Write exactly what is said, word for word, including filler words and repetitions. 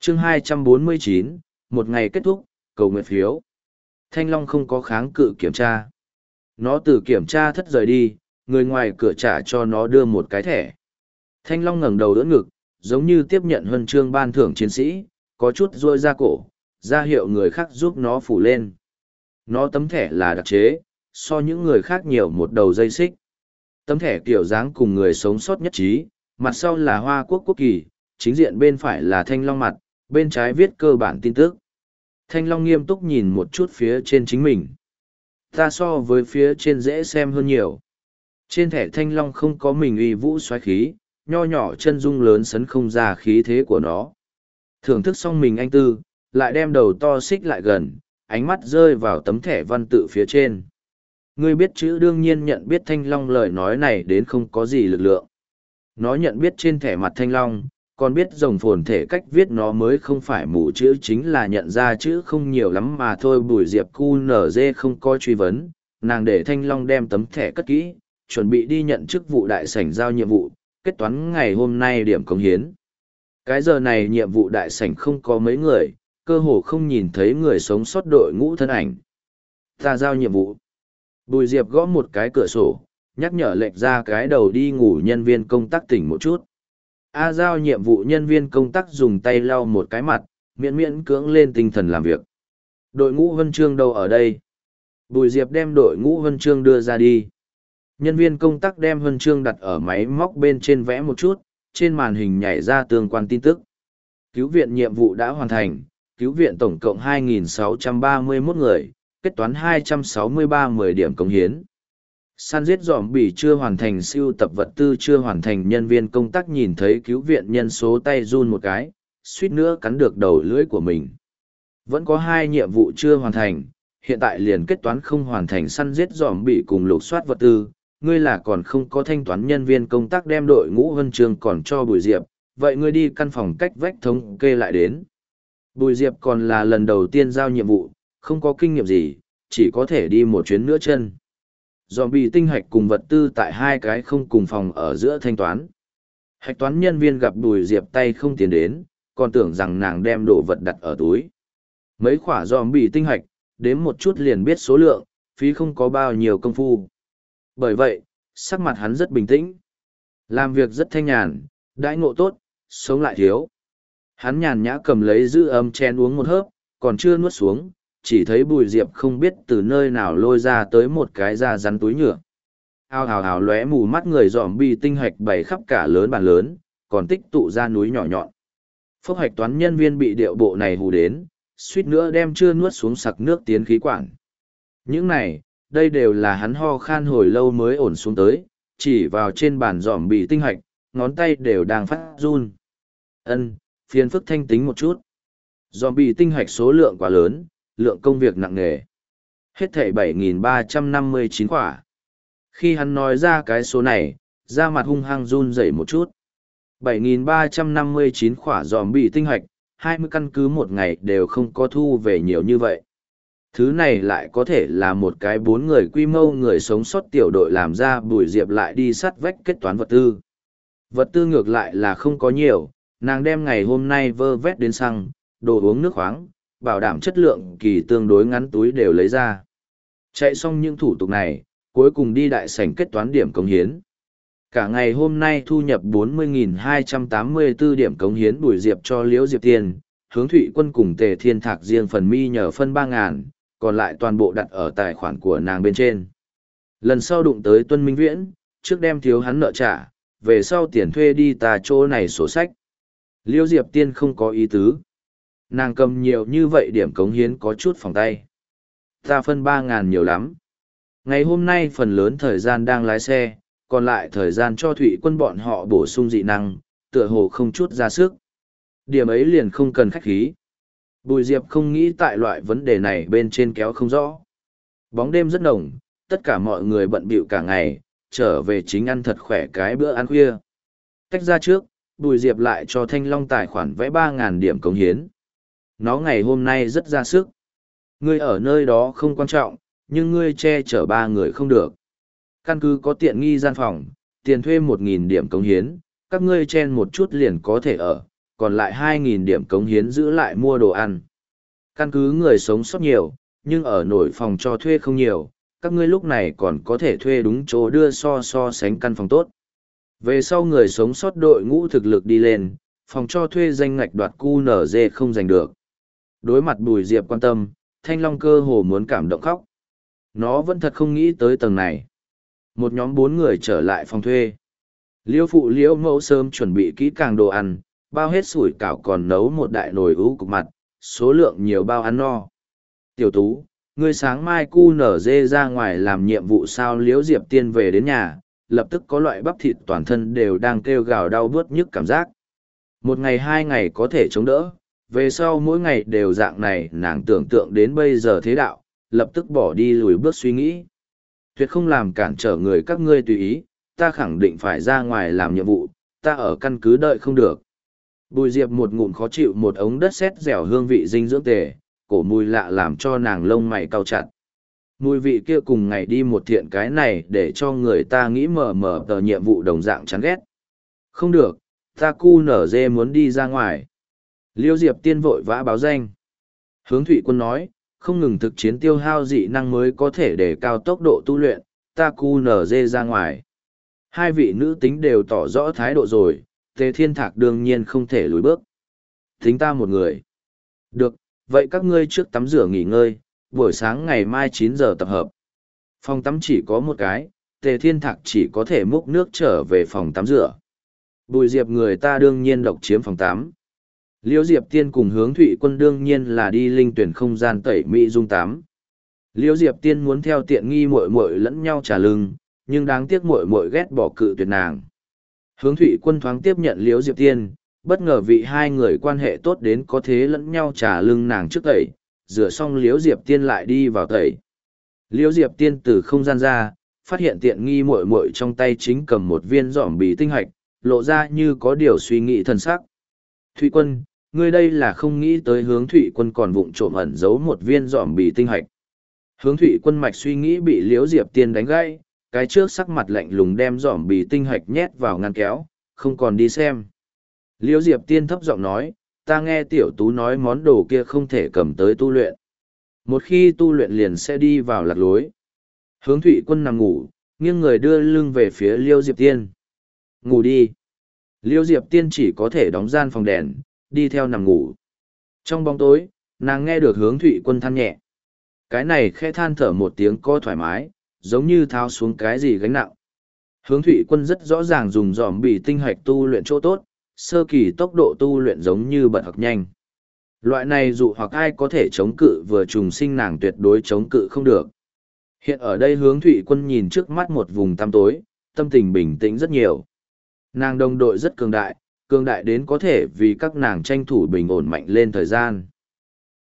chương hai trăm bốn mươi chín, một ngày kết thúc, cầu nguyện phiếu. Thanh Long không có kháng cự kiểm tra. Nó từ kiểm tra thất rời đi, người ngoài cửa trả cho nó đưa một cái thẻ. Thanh Long ngẩng đầu đỡ ngực, giống như tiếp nhận huân chương ban thưởng chiến sĩ, có chút rôi ra cổ, ra hiệu người khác giúp nó phủ lên. Nó tấm thẻ là đặc chế, so những người khác nhiều một đầu dây xích. Tấm thẻ kiểu dáng cùng người sống sót nhất trí, mặt sau là Hoa Quốc quốc kỳ, chính diện bên phải là Thanh Long mặt, bên trái viết cơ bản tin tức. Thanh Long nghiêm túc nhìn một chút phía trên chính mình. Ta so với phía trên dễ xem hơn nhiều. Trên thẻ Thanh Long không có mình uy vũ xoáy khí, nho nhỏ chân dung lớn sấn không ra khí thế của nó. Thưởng thức xong mình anh tư, lại đem đầu to xích lại gần, ánh mắt rơi vào tấm thẻ văn tự phía trên. Ngươi biết chữ đương nhiên nhận biết Thanh Long lời nói này đến không có gì lực lượng. Nó nhận biết trên thẻ mặt Thanh Long, còn biết rồng phồn thể cách viết nó mới không phải mù chữ, chính là nhận ra chữ không nhiều lắm mà thôi. Bùi Diệp cu nở dê không có truy vấn, nàng để Thanh Long đem tấm thẻ cất kỹ, chuẩn bị đi nhận chức vụ đại sảnh giao nhiệm vụ, kết toán ngày hôm nay điểm cống hiến. Cái giờ này nhiệm vụ đại sảnh không có mấy người, cơ hồ không nhìn thấy người sống sót đội ngũ thân ảnh. Ta giao nhiệm vụ. Bùi Diệp gõ một cái cửa sổ, nhắc nhở lệch ra cái đầu đi ngủ nhân viên công tác tỉnh một chút. A giao nhiệm vụ nhân viên công tác dùng tay lau một cái mặt, miễn miễn cưỡng lên tinh thần làm việc. Đội ngũ huân chương đâu ở đây? Bùi Diệp đem đội ngũ huân chương đưa ra đi. Nhân viên công tác đem huân chương đặt ở máy móc bên trên vẽ một chút, trên màn hình nhảy ra tương quan tin tức. Cứu viện nhiệm vụ đã hoàn thành, cứu viện tổng cộng hai nghìn sáu trăm ba mươi mốt người, kết toán hai trăm sáu mươi ba mười điểm cống hiến. Săn giết dòm bỉ chưa hoàn thành, siêu tập vật tư chưa hoàn thành. Nhân viên công tác nhìn thấy cứu viện nhân số tay run một cái, suýt nữa cắn được đầu lưỡi của mình. Vẫn có hai nhiệm vụ chưa hoàn thành, hiện tại liền kết toán không hoàn thành săn giết dòm bỉ cùng lục soát vật tư. Ngươi là còn không có thanh toán. Nhân viên công tác đem đội ngũ huân chương còn cho Bùi Diệp, vậy ngươi đi căn phòng cách vách thống kê lại đến. Bùi Diệp còn là lần đầu tiên giao nhiệm vụ, không có kinh nghiệm gì, chỉ có thể đi một chuyến nữa chân. Dòm bị tinh hạch cùng vật tư tại hai cái không cùng phòng ở giữa thanh toán. Hạch toán nhân viên gặp Bùi Diệp tay không tiến đến, còn tưởng rằng nàng đem đồ vật đặt ở túi. Mấy khỏa dòm bị tinh hạch, đếm một chút liền biết số lượng, phí không có bao nhiêu công phu. Bởi vậy, sắc mặt hắn rất bình tĩnh. Làm việc rất thanh nhàn, đãi ngộ tốt, sống lại thiếu. Hắn nhàn nhã cầm lấy giữ ấm chén uống một hớp, còn chưa nuốt xuống, chỉ thấy Bùi Diệp không biết từ nơi nào lôi ra tới một cái da rắn túi nhựa. Ao hào hào lóe mù mắt người dòm bi tinh hạch bày khắp cả lớn bàn lớn, còn tích tụ ra núi nhỏ nhọn. Phốc hạch toán nhân viên bị điệu bộ này hù đến, suýt nữa đem chưa nuốt xuống sặc nước tiến khí quản. Những này, đây đều là hắn ho khan hồi lâu mới ổn xuống tới, chỉ vào trên bàn dòm bị tinh hạch, ngón tay đều đang phát run. Ân, phiền phức thanh tính một chút. Dòm bị tinh hạch số lượng quá lớn, lượng công việc nặng nề. Hết thảy bảy nghìn ba trăm năm mươi chín quả. Khi hắn nói ra cái số này, da mặt hung hăng run rẩy một chút. bảy nghìn ba trăm năm mươi chín quả dòm bị tinh hạch, hai mươi căn cứ một ngày đều không có thu về nhiều như vậy. Thứ này lại có thể là một cái bốn người quy mô người sống sót tiểu đội làm ra. Bùi Diệp lại đi sắt vách kết toán vật tư. Vật tư ngược lại là không có nhiều, nàng đem ngày hôm nay vơ vét đến xăng, đồ uống nước khoáng, bảo đảm chất lượng kỳ tương đối ngắn túi đều lấy ra. Chạy xong những thủ tục này, cuối cùng đi đại sảnh kết toán điểm cống hiến. Cả ngày hôm nay thu nhập bốn mươi nghìn hai trăm tám mươi tư điểm cống hiến. Bùi Diệp cho Liễu Diệp tiền, Hướng Thụy Quân cùng Tề Thiên Thạc riêng phần mi nhờ phân ba ngàn, còn lại toàn bộ đặt ở tài khoản của nàng bên trên. Lần sau đụng tới Tuân Minh Viễn, trước đem thiếu hắn nợ trả, về sau tiền thuê đi ta chỗ này sổ sách. Liễu Diệp Tiên không có ý tứ. Nàng cầm nhiều như vậy điểm cống hiến có chút phòng tay. Ta phân ba ngàn nhiều lắm. Ngày hôm nay phần lớn thời gian đang lái xe, còn lại thời gian cho Thụy Quân bọn họ bổ sung dị năng, tựa hồ không chút ra sức. Điểm ấy liền không cần khách khí. Bùi Diệp không nghĩ tại loại vấn đề này bên trên kéo không rõ. Bóng đêm rất nồng, tất cả mọi người bận bịu cả ngày, trở về chính ăn thật khỏe cái bữa ăn khuya. Tách ra trước, Bùi Diệp lại cho Thanh Long tài khoản vẽ ba ngàn điểm cống hiến. Nó ngày hôm nay rất ra sức. Ngươi ở nơi đó không quan trọng, nhưng ngươi che chở ba người không được. Căn cứ có tiện nghi gian phòng, tiền thuê một nghìn điểm cống hiến, các ngươi chen một chút liền có thể ở, còn lại hai nghìn điểm cống hiến giữ lại mua đồ ăn. Căn cứ người sống sót nhiều, nhưng ở nổi phòng cho thuê không nhiều, các ngươi lúc này còn có thể thuê đúng chỗ đưa so so sánh căn phòng tốt. Về sau người sống sót đội ngũ thực lực đi lên, phòng cho thuê danh ngạch đoạt cu nở dê không giành được. Đối mặt Bùi Diệp quan tâm, Thanh Long cơ hồ muốn cảm động khóc. Nó vẫn thật không nghĩ tới tầng này. Một nhóm bốn người trở lại phòng thuê. Liêu phụ liễu mẫu sớm chuẩn bị kỹ càng đồ ăn, bao hết sủi cảo còn nấu một đại nồi ú cục mặt, số lượng nhiều bao ăn no. Tiểu Tú, ngươi sáng mai cu nở dê ra ngoài làm nhiệm vụ sao? Liễu Diệp Tiên về đến nhà, lập tức có loại bắp thịt toàn thân đều đang kêu gào đau buốt nhức cảm giác. Một ngày hai ngày có thể chống đỡ, về sau mỗi ngày đều dạng này, nàng tưởng tượng đến bây giờ thế đạo, lập tức bỏ đi lùi bước suy nghĩ. Tuyệt không làm cản trở người các ngươi tùy ý, ta khẳng định phải ra ngoài làm nhiệm vụ, ta ở căn cứ đợi không được. Bùi Diệp một ngụm khó chịu một ống đất sét dẻo hương vị dinh dưỡng tề, cổ mùi lạ làm cho nàng lông mày cau chặt. Mùi vị kia cùng ngày đi một thiện cái này để cho người ta nghĩ mờ mờ tờ nhiệm vụ đồng dạng chán ghét. Không được, ta cu nở dê muốn đi ra ngoài. Liêu Diệp Tiên vội vã báo danh. Hướng Thụy Quân nói, không ngừng thực chiến tiêu hao dị năng mới có thể để cao tốc độ tu luyện, ta cu nở dê ra ngoài. Hai vị nữ tính đều tỏ rõ thái độ rồi, Tề Thiên Thạc đương nhiên không thể lùi bước. Tính ta một người. Được, vậy các ngươi trước tắm rửa nghỉ ngơi, buổi sáng ngày mai chín giờ tập hợp. Phòng tắm chỉ có một cái, Tề Thiên Thạc chỉ có thể múc nước trở về phòng tắm rửa. Bùi Diệp người ta đương nhiên độc chiếm phòng tắm. Liễu Diệp Tiên cùng Hướng Thụy Quân đương nhiên là đi linh tuyển không gian tẩy mỹ dung tắm. Liễu Diệp Tiên muốn theo tiện nghi muội muội lẫn nhau trả lưng, nhưng đáng tiếc muội muội ghét bỏ cự tuyệt nàng. Hướng Thụy Quân thoáng tiếp nhận Liễu Diệp Tiên, bất ngờ vị hai người quan hệ tốt đến có thế lẫn nhau trả lưng nàng trước tẩy, rửa xong Liễu Diệp Tiên lại đi vào tẩy. Liễu Diệp Tiên từ không gian ra, phát hiện tiện nghi muội muội trong tay chính cầm một viên giỏm bì tinh hạch, lộ ra như có điều suy nghĩ thần sắc. Thụy Quân, ngươi đây là không nghĩ tới Hướng Thụy Quân còn vụng trộm ẩn giấu một viên giỏm bì tinh hạch. Hướng Thụy Quân mạch suy nghĩ bị Liễu Diệp Tiên đánh gãy, cái trước sắc mặt lạnh lùng đem giỏm bì tinh hạch nhét vào ngăn kéo, không còn đi xem. Liễu Diệp Tiên thấp giọng nói, ta nghe Tiểu Tú nói món đồ kia không thể cầm tới tu luyện. Một khi tu luyện liền sẽ đi vào lạc lối. Hướng Thụy Quân nằm ngủ, nghiêng người đưa lưng về phía Liễu Diệp Tiên. Ngủ đi. Liễu Diệp Tiên chỉ có thể đóng gian phòng đèn, đi theo nằm ngủ. Trong bóng tối, nàng nghe được Hướng Thụy Quân than nhẹ. Cái này khẽ than thở một tiếng có thoải mái, giống như tháo xuống cái gì gánh nặng. Hướng Thụy Quân rất rõ ràng dùng giỏm bì tinh hạch tu luyện chỗ tốt, sơ kỳ tốc độ tu luyện giống như bật học nhanh. Loại này dụ hoặc ai có thể chống cự vừa trùng sinh nàng tuyệt đối chống cự không được. Hiện ở đây Hướng Thụy Quân nhìn trước mắt một vùng tăm tối, tâm tình bình tĩnh rất nhiều. Nàng đồng đội rất cường đại, cường đại đến có thể vì các nàng tranh thủ bình ổn mạnh lên thời gian.